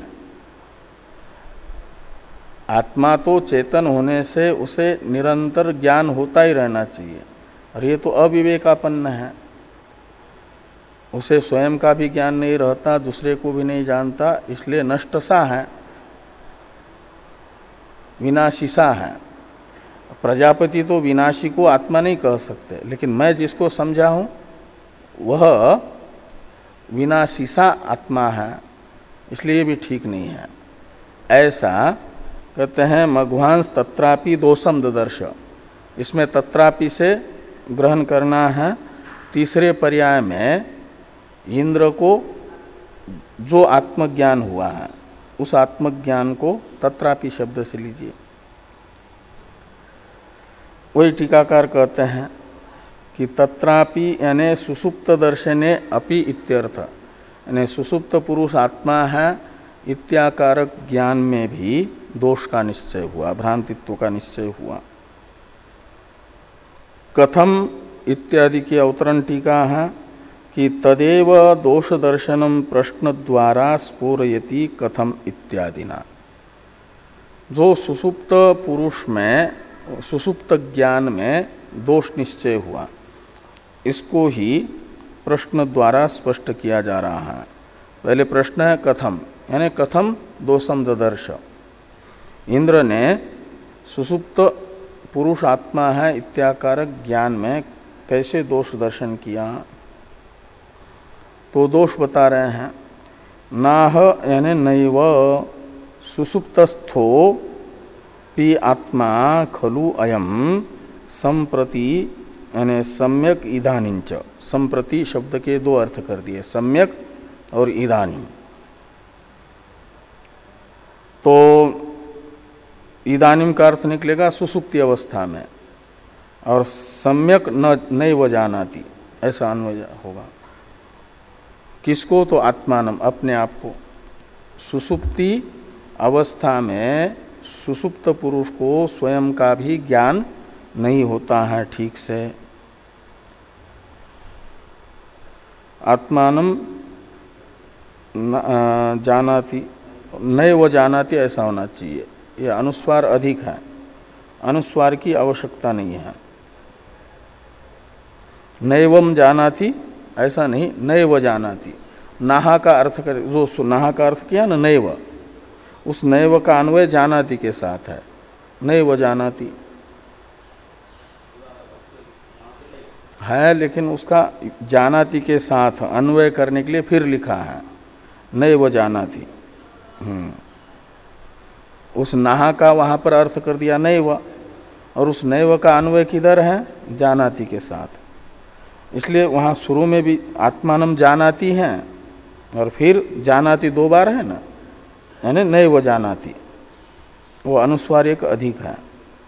आत्मा तो चेतन होने से उसे निरंतर ज्ञान होता ही रहना चाहिए, और ये तो अविवेकापन्न है, उसे स्वयं का भी ज्ञान नहीं रहता, दूसरे को भी नहीं जानता, इसलिए नष्ट सा है, विनाशी सा है। प्रजापति तो विनाशी को आत्मा नहीं कह सकते, लेकिन मैं जिसको समझा हूं वह विनाशी सा आत्मा है, इसलिए भी ठीक नहीं है। ऐसा कहते हैं मघवांस तत्रापि दोषम ददर्श। इसमें तत्रापि से ग्रहण करना है तीसरे पर्याय में इंद्र को जो आत्मज्ञान हुआ है उस आत्मज्ञान को तत्रापि शब्द से लीजिए। वही टीकाकार कहते हैं कि तत्रापि यानी सुसुप्त दर्शने अपि इत्यर्थ, यानी सुसुप्त पुरुष आत्मा है इत्याकारक ज्ञान में भी दोष का निश्चय हुआ, भ्रांतित्व का निश्चय हुआ। कथम इत्यादि की अवतरण टीका है कि तदेव दोष दर्शनम प्रश्न द्वारा स्फुरयति कथम इत्यादिना। जो सुसुप्त पुरुष में, सुसुप्त ज्ञान में दोष निश्चय हुआ, इसको ही प्रश्न द्वारा स्पष्ट किया जा रहा है। पहले प्रश्न है कथम, यानी कथम दोषम ददर्श। इंद्र ने सुसुप्त पुरुष आत्मा है इत्याकारक ज्ञान में कैसे दोष दर्शन किया, तो दोष बता रहे हैं। नाह यानी नैव सुसुप्तस्थो पि आत्मा खलु अयम संप्रति यानी सम्यक इदानींच। संप्रति शब्द के दो अर्थ कर दिए, सम्यक और इदानीं। तो इदानीं का अर्थ निकलेगा सुसुप्ति अवस्था में, और सम्यक न नैव जानाति ऐसा अन्वय होगा। किसको? तो आत्मानम, अपने आप को। सुसुप्ति अवस्था में सुसुप्त पुरुष को स्वयं का भी ज्ञान नहीं होता है ठीक से। आत्मानम जानाति, नैव जानाति ऐसा होना चाहिए। यह अनुस्वार अधिक है, अनुस्वार की आवश्यकता नहीं है। नैवम जानाति ऐसा नहीं, नैव जानाति। नाहा का अर्थ कर, जो नाहा का अर्थ किया ना नैव, उस नैव का अन्वय जानाति के साथ है, नैव जानाति है, लेकिन उसका जानाति के साथ अन्वय करने के लिए फिर लिखा है नैव जानाति। हम्म उस नाहा का वहां पर अर्थ कर दिया नैव, और उस नैव का अन्वय किधर है? जानाति के साथ। इसलिए वहां शुरू में भी आत्मानम जानाति है और फिर जानाति दो बार है ना, यानी नैव जानाति, वो अनुस्वार एक अधिक है।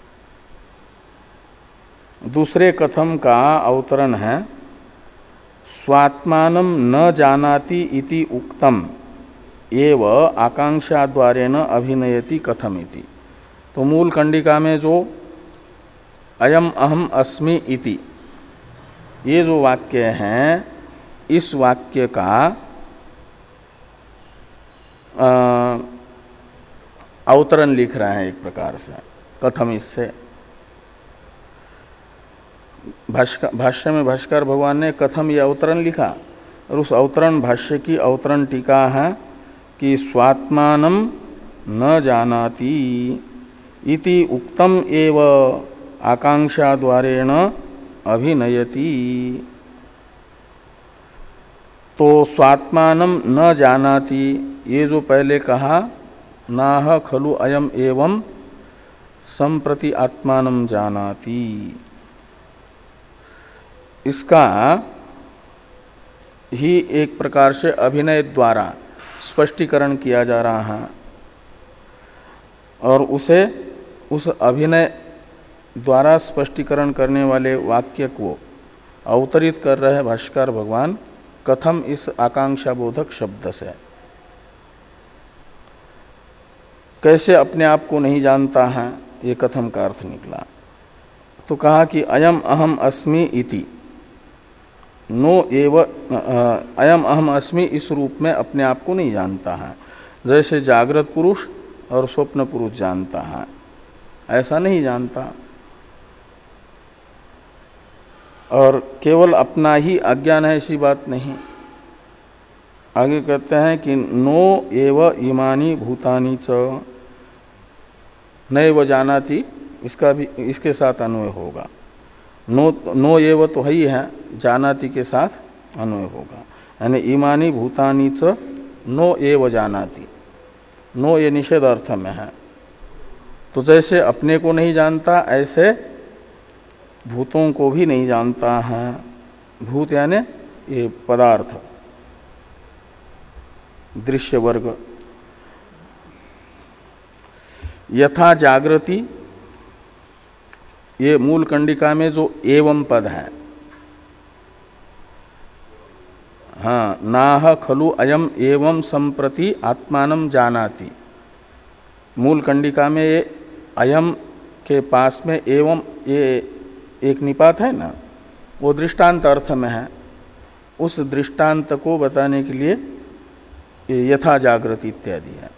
दूसरे कथम का अवतरण है स्वात्मानम न जानाति इति उक्तम एव आकांक्षा द्वारेण अभिनयति कथम इति। तो मूल कंडिका में जो अयम अहम अस्मि इति ये जो वाक्य हैं, इस वाक्य का अवतरण लिख रहे हैं एक प्रकार से। कथम इससे भाष्य में भाष्कर भगवान ने कथम ये अवतरण लिखा, और उस अवतरण भाष्य की अवतरण टीका है कि स्वात्मानम न जानाति इति उक्तम एव आकांक्षा द्वारेण अभिनयति। तो स्वात्मानम न जानाति, ये जो पहले कहा नाह खलु अयम एवं संप्रति आत्मानम जानाति, इसका ही एक प्रकार से अभिनय द्वारा स्पष्टीकरण किया जा रहा है, और उसे उस अभिनय द्वारा स्पष्टीकरण करने वाले वाक्य को अवतरित कर रहे भाष्यकार भगवान कथम इस आकांक्षा बोधक शब्द से। कैसे अपने आप को नहीं जानता है, ये कथम का अर्थ निकला। तो कहा कि अयम अहम अस्मि इति, नो एव अयम अहम अस्मि इस रूप में अपने आप को नहीं जानता है, जैसे जागृत पुरुष और स्वप्न पुरुष जानता है, ऐसा नहीं जानता। और केवल अपना ही अज्ञान है ऐसी बात नहीं। आगे कहते हैं कि नो एव इमानी भूतानी च नैव जानाति, इसका भी इसके साथ अन्वय होगा। नो नो एव तो ही है, जानाति के साथ अन्वय होगा। यानी इमानी भूतानी च नो एव जानाति, नो ये निषेध अर्थ में है। तो जैसे अपने को नहीं जानता ऐसे भूतों को भी नहीं जानता है। भूत यानी ये पदार्थ, दृश्य वर्ग। यथा जागृति, ये मूल कंडिका में जो एवं पद है, हाँ, नाह खलु अयम एवं संप्रति आत्मानं जानाति। मूल कंडिका में ये अयम के पास में एवं ये एक निपात है ना, वो दृष्टांत अर्थ में है। उस दृष्टांत को बताने के लिए ये यथा जागृति इत्यादि है।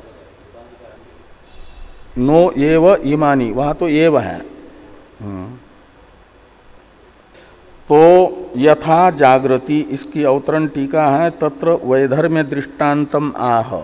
नो एव इमानी, वहां तो एव है। तो यथा जागृति, इसकी अवतरण टीका है, तत्र वैधर्म्य दृष्टान्तम आह।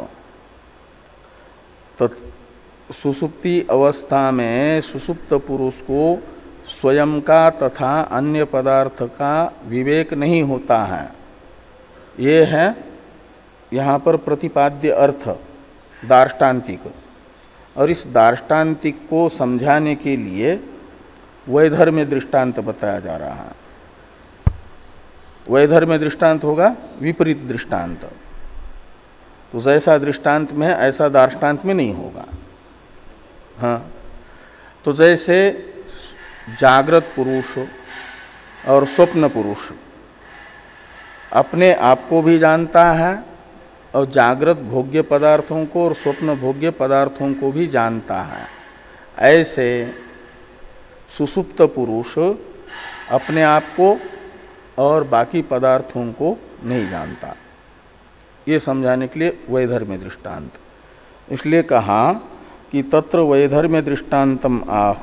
तो सुसुप्ति अवस्था में सुसुप्त पुरुष को स्वयं का तथा अन्य पदार्थ का विवेक नहीं होता है। ये है यहाँ पर प्रतिपाद्य अर्थ दार्ष्टान्तिक। और इस दार्ष्टान्तिक को समझाने के लिए वैधर्म्य दृष्टांत बताया जा रहा है। वैधर्म्य दृष्टांत होगा विपरीत दृष्टांत। तो जैसा दृष्टांत में है ऐसा दार्ष्टान्त में नहीं होगा। हाँ, तो जैसे जागृत पुरुष और स्वप्न पुरुष अपने आप को भी जानता है और जागृत भोग्य पदार्थों को और स्वप्न भोग्य पदार्थों को भी जानता है, ऐसे सुसुप्त पुरुष अपने आप को और बाकी पदार्थों को नहीं जानता। ये समझाने के लिए वैधर्म्य दृष्टांत। इसलिए कहा कि तत्र वैधर्म्य दृष्टान्तम आह।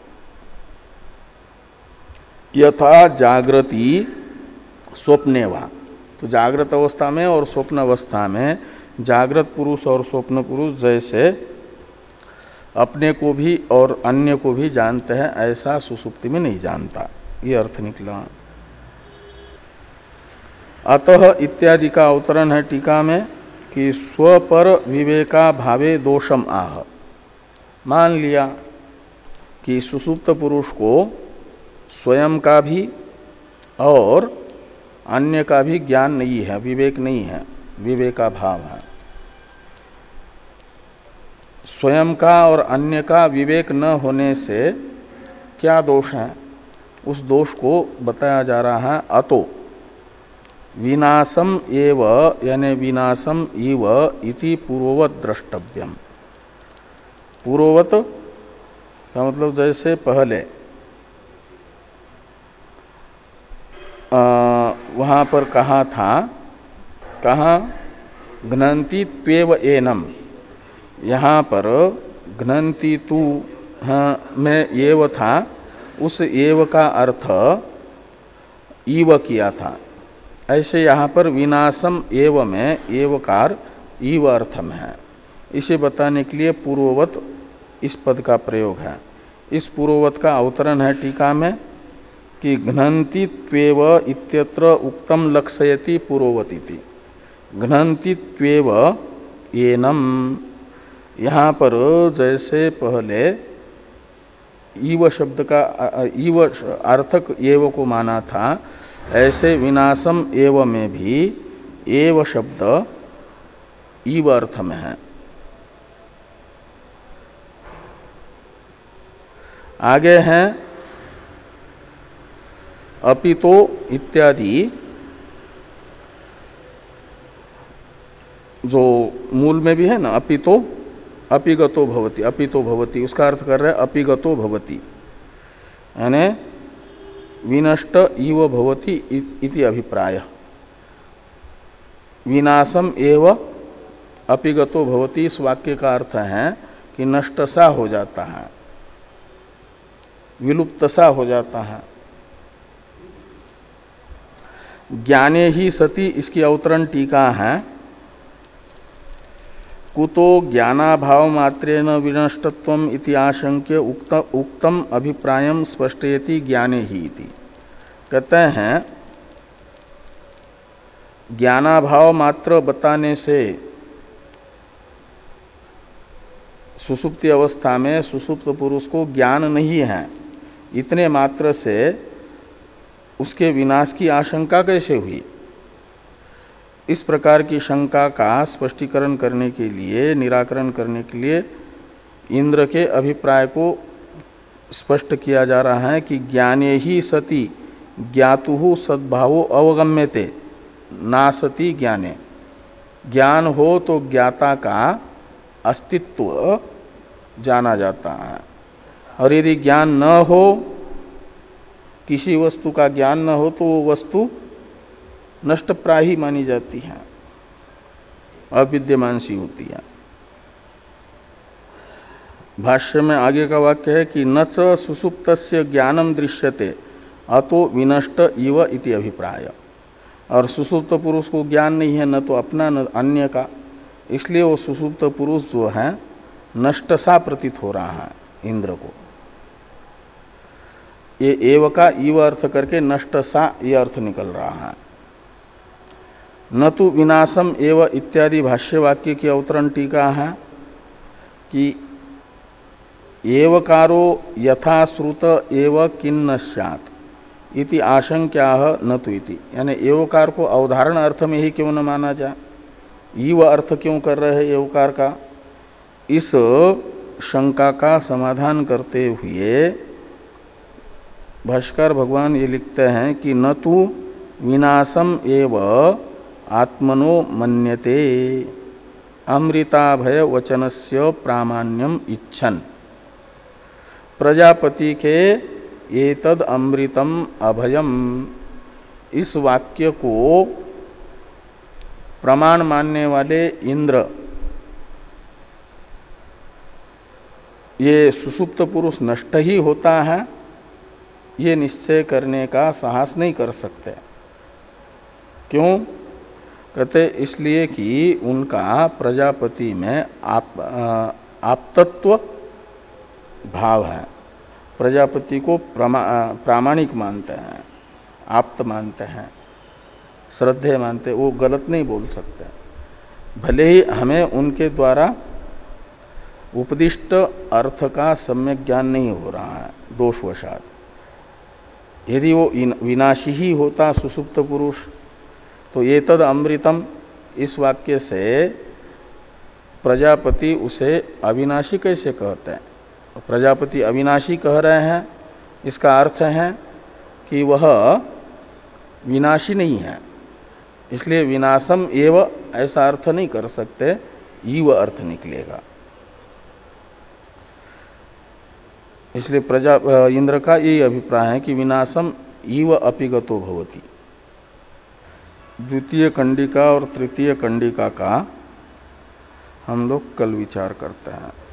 यथा जागृति स्वप्ने वा, तो जागृत अवस्था में और स्वप्न अवस्था में जागृत पुरुष और स्वप्न पुरुष जैसे अपने को भी और अन्य को भी जानते हैं, ऐसा सुसुप्ति में नहीं जानता। ये अर्थ निकला। अतः इत्यादि का अवतरण है टीका में कि स्वपर विवेका भावे दोषम आह। मान लिया कि सुसुप्त पुरुष को स्वयं का भी और अन्य का भी ज्ञान नहीं है, विवेक नहीं है, विवेका भाव है। स्वयं का और अन्य का विवेक न होने से क्या दोष है, उस दोष को बताया जा रहा है। अतो विनाशम एव यानी विनाशम इव इति पूर्ववत द्रष्टव्यम। पूर्ववत का मतलब जैसे पहले आ, वहां पर कहा था, कहा घ्नन्ति त्वेव एनम, यहाँ पर घ्नन्ति तू हाँ, में एव था, उस एव का अर्थ ईव किया था। ऐसे यहाँ पर विनाशम एव में एवकार ईव अर्थ में है। इसे बताने के लिए पूर्ववत इस पद का प्रयोग है। इस पूर्ववत का अवतरण है टीका में कि घ्नन्ति त्वेव इत्यत्र उक्तम लक्षयति पूर्ववतीति। घ्नन्ति त्वेव एनम, यहाँ पर जैसे पहले ईव शब्द का ईव अर्थक एव को माना था, ऐसे विनाशम एव में भी एव शब्द ईव अर्थ में है। आगे हैं अपितो इत्यादि, जो मूल में भी है ना, अपितो अपिगतो भवति, अपितो भवति, उसका अर्थ कर रहे हैं अपिगतो भवति, यानी विनष्ट इव भवति इति अभिप्राय। विनाशम एव अपिगतो भवति, इस वाक्य का अर्थ है कि नष्ट सा हो जाता है, विलुप्त सा हो जाता है। ज्ञाने ही सति इसकी अवतरण टीका है। कुतो ज्ञानाभाव मात्रेण विनष्टत्वम इति आशंक्य उक्त, उक्तम अभिप्रायम स्पष्टयति ज्ञाने ही इति। कहते हैं ज्ञानाभाव मात्र बताने से सुसुप्ति अवस्था में सुसुप्त पुरुष को ज्ञान नहीं है, इतने मात्र से उसके विनाश की आशंका कैसे हुई? इस प्रकार की शंका का स्पष्टीकरण करने के लिए, निराकरण करने के लिए इंद्र के अभिप्राय को स्पष्ट किया जा रहा है कि ज्ञाने ही सति ज्ञातुः सद्भावो अवगम्यते ना सति ज्ञाने। ज्ञान हो तो ज्ञाता का अस्तित्व जाना जाता है, और यदि ज्ञान न हो, किसी वस्तु का ज्ञान न हो, तो वो वस्तु नष्टप्रायी मानी जाती है, अविद्यमान सी होती है। भाष्य में आगे का वाक्य है कि न च सुसुप्तस्य ज्ञानम दृश्यते अतो विनष्ट इव इति अभिप्राय। और सुसुप्त पुरुष को ज्ञान नहीं है, न तो अपना न अन्य का, इसलिए वो सुसुप्त पुरुष जो है नष्ट सा प्रतीत हो रहा है इंद्र को। ये एव का इव अर्थ करके नष्ट सा ये अर्थ निकल रहा है। न तो विनाशम एव इत्यादि भाष्य वाक्य की अवतरण टीका है कि एवकारो यथा श्रुत एव किन्न स्यात् इति आशंक्याह न तु इति। यानी एवकार को अवधारण अर्थ में ही क्यों न माना जाए, ईव अर्थ क्यों कर रहे हैं एवकार का? इस शंका का समाधान करते हुए भाष्कर भगवान ये लिखते हैं कि न तु विनाशम एव आत्मनो मन्यते अमृताभय वचनस्य प्रामाण्यम इच्छन। प्रजापति के एतद अमृतम अभयम, इस वाक्य को प्रमाण मानने वाले इंद्र ये सुसुप्त पुरुष नष्ट ही होता है, ये निश्चय करने का साहस नहीं कर सकते। क्यों? कहते इसलिए कि उनका प्रजापति में आप, आप्तत्व भाव है। प्रजापति को प्रमा, प्रामाणिक मानते हैं, आप्त मानते हैं, श्रद्धेय मानते, वो गलत नहीं बोल सकते। भले ही हमें उनके द्वारा उपदिष्ट अर्थ का सम्यक ज्ञान नहीं हो रहा है दोषवशात। यदि वो विनाशी ही होता सुसुप्त पुरुष, तो ये तद अमृतम इस वाक्य से प्रजापति उसे अविनाशी कैसे कहते हैं? प्रजापति अविनाशी कह रहे हैं, इसका अर्थ है कि वह विनाशी नहीं है, इसलिए विनाशम एव ऐसा अर्थ नहीं कर सकते, ईव अर्थ निकलेगा। इसलिए प्रजा इंद्र का यही अभिप्राय है कि विनाशम ईव अपिगतो भवति। द्वितीय कंडिका और तृतीय कंडिका का हम लोग कल विचार करते हैं।